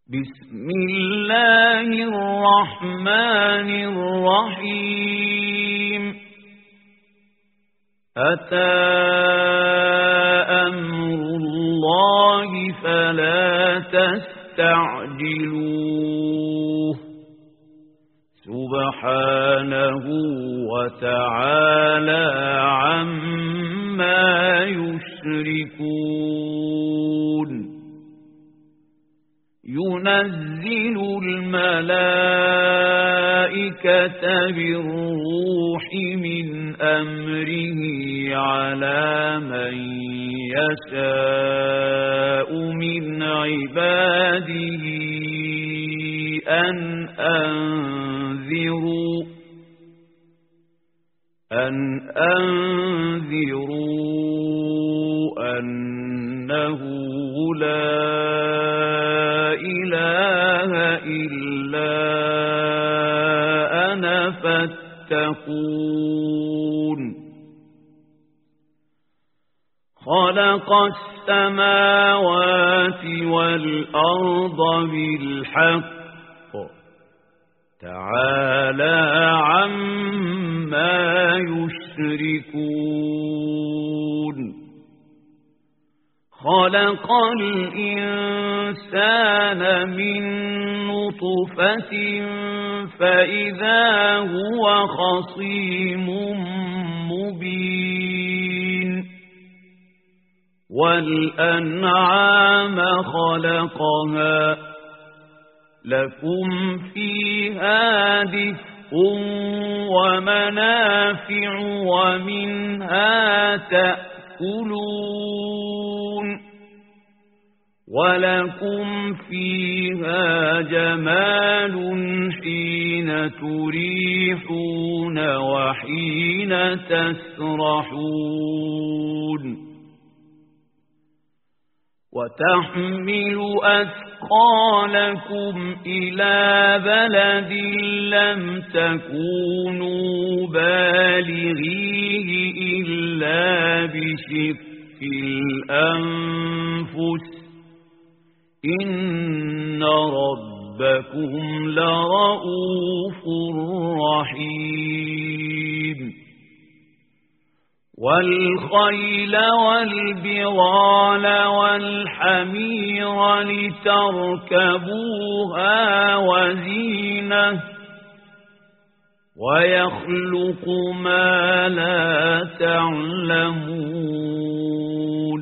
بسم الله الرحمن الرحيم أتى أمر الله فلا تستعجلوه سبحانه وتعالى عما يشركون ينزل الملائكة بالروح من أمره على من يشاء من عباده أن أنذروا أنه لا إله إلا أنا فاتقون خلق السماوات والأرض بالحق تعالى عما يشركون خلق الإنسان من نطفة فإذا هو خصيم مبين والأنعام خلقها لكم فيها دفء ومنافع ومنها تأكلون ولكم فيها جمال حين تريحون وحين تسرحون وتحمل أثقالكم إلى بلد لم تكونوا بالغيه إلا بشق الأنفس إن ربكم لرؤوف رحيم والخيل والبغال والحمير لتركبوها وزينة ويخلق ما لا تعلمون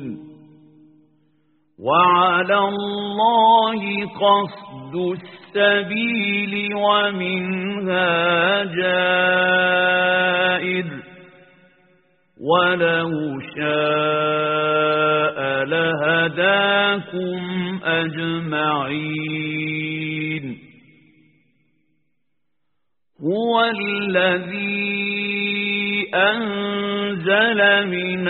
وعلى الله قصد السبيل ومنها جائر ولو شاء لهداكم أجمعين هو الذي أنزل من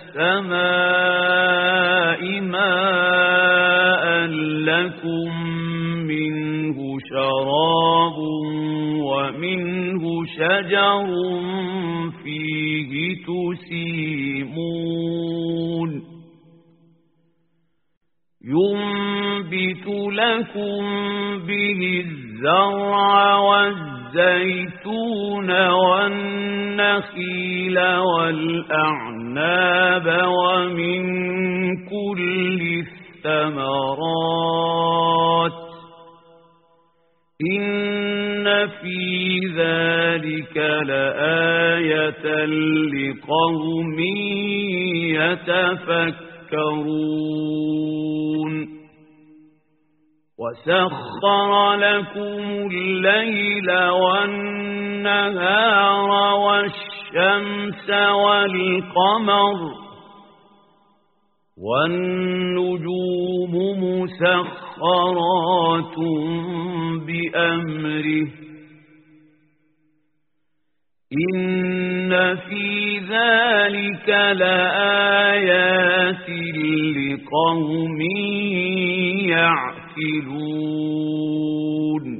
السماء ماء لكم منه شراب ومنه شجر فيه تسيمون ينبت لكم به الزرع والزيتون والنخيل والأعناب ومن كل الثمرات إن في ذلك لآية لقوم يتفكرون وسخر لكم الليل والنهار والشمس والقمر والنجوم مسخرات بأمره إن في ذلك لآيات لقوم يعقلون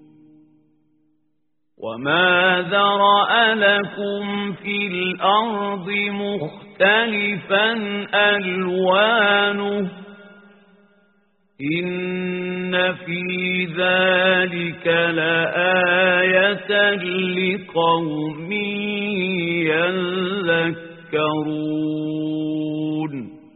وما ذرأ لكم في الأرض مختلفا ألوانه إن في ذلك لآية لقوم يذكرون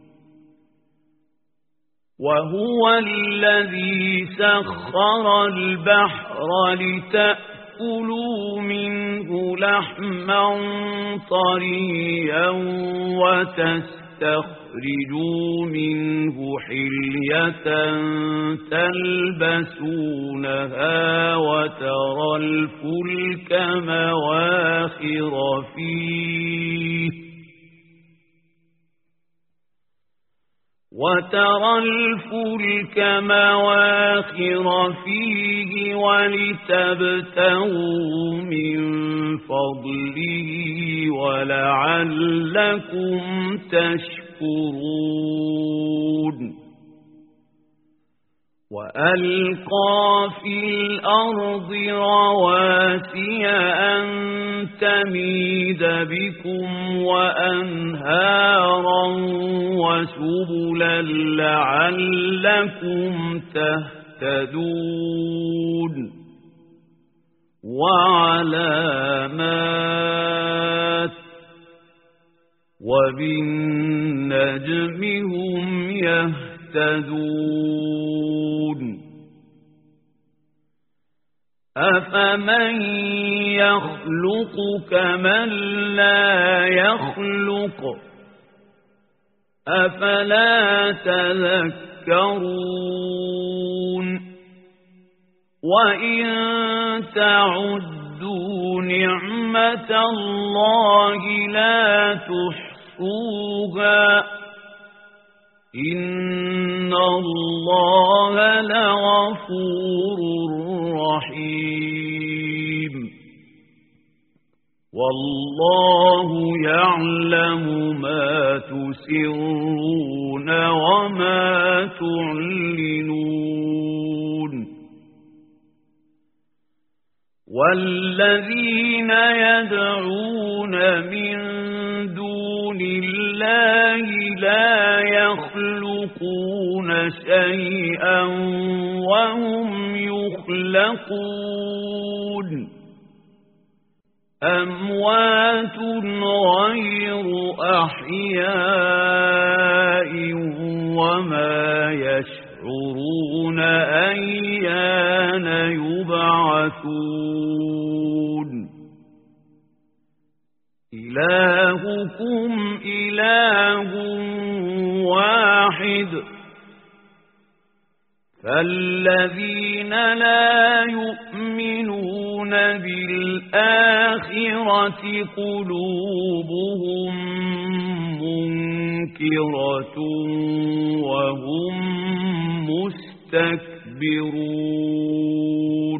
وهو الذي سخر البحر لتأكلوا منه لحما طريا وتستخرجوا منه حلية تلبسونها وترى الفلك مواخر فيه ولتبتغوا من فضله ولعلكم تشكرون وألقى في الأرض رواسي أن تميد بكم وأنهارا وسبلا لعلكم تهتدون وعلامات وبالنجم هم يهتدون أفمن يخلق كمن لا يخلق أفلا تذكرون وإن تعدوا نعمة الله لا تحصوها إن الله لغفور رحيم والله يعلم ما تسرون وما تعلنون والذين يدعون من دون الله لا يخلقون شيئا وهم يخلقون أموات غير أحياء وما يشعرون أيان يبعثون إلهكم إله واحد فالذين لا يؤمنون بالآخرة قلوبهم منكرة وهم مستكبرون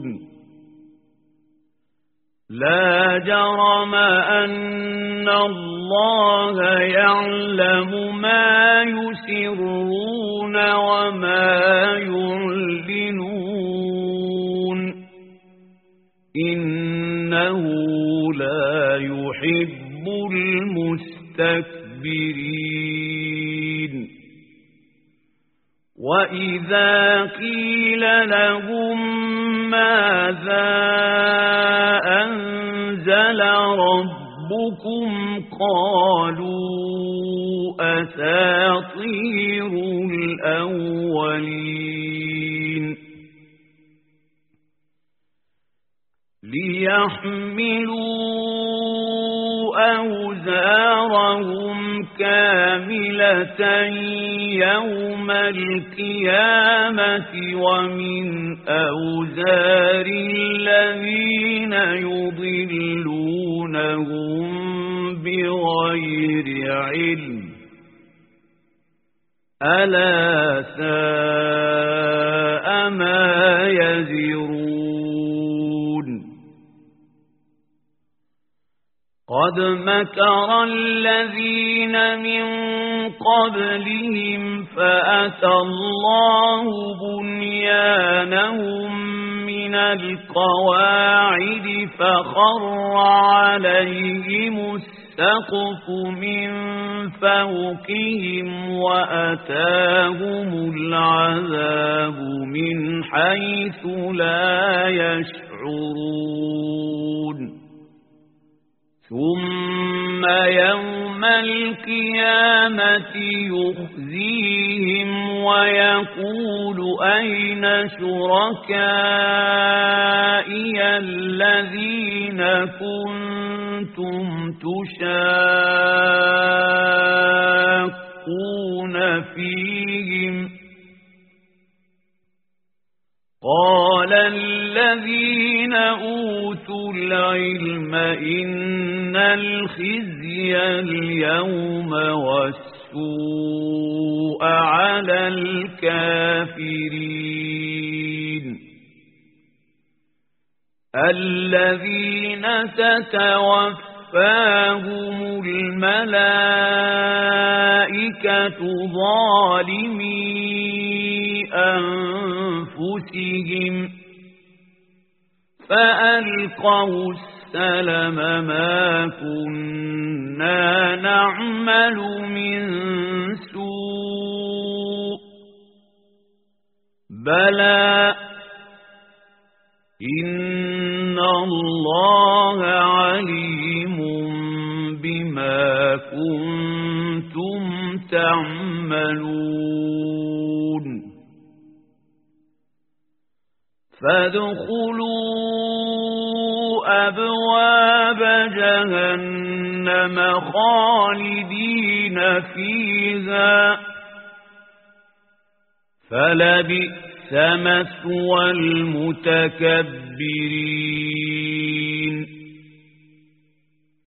لا جرم أن الله يعلم ما يسرون وما يعلنون إنه لا يحب المستكبرين وإذا قيل لهم ماذا أنزل ربكم قالوا أساطير الأولين ليحملوا أوزارهم كاملة يوم القيامة ومن أوزار الذين يضلونهم بغير علم ألا ساء ما يزرون قد مكر الذين من قبلهم فأتى الله بنيانهم من القواعد فخر عليهم السقف من فوقهم وأتاهم العذاب من حيث لا يشعرون ثم يوم القيامة يخزيهم ويقول أين شركائي الذين كنتم تشاقون فيهم قال الذين أوتوا العلم إن الخزي اليوم والسوء على الكافرين الذين تتوفاهم الملائكة ظالمي أنفسهم فألقوا السلم ما كنا نعمل من سوء بلى إن الله عليم بما كنتم تعملون فادخلوا أبواب جهنم خالدين فيها فلبئس مثوى المتكبرين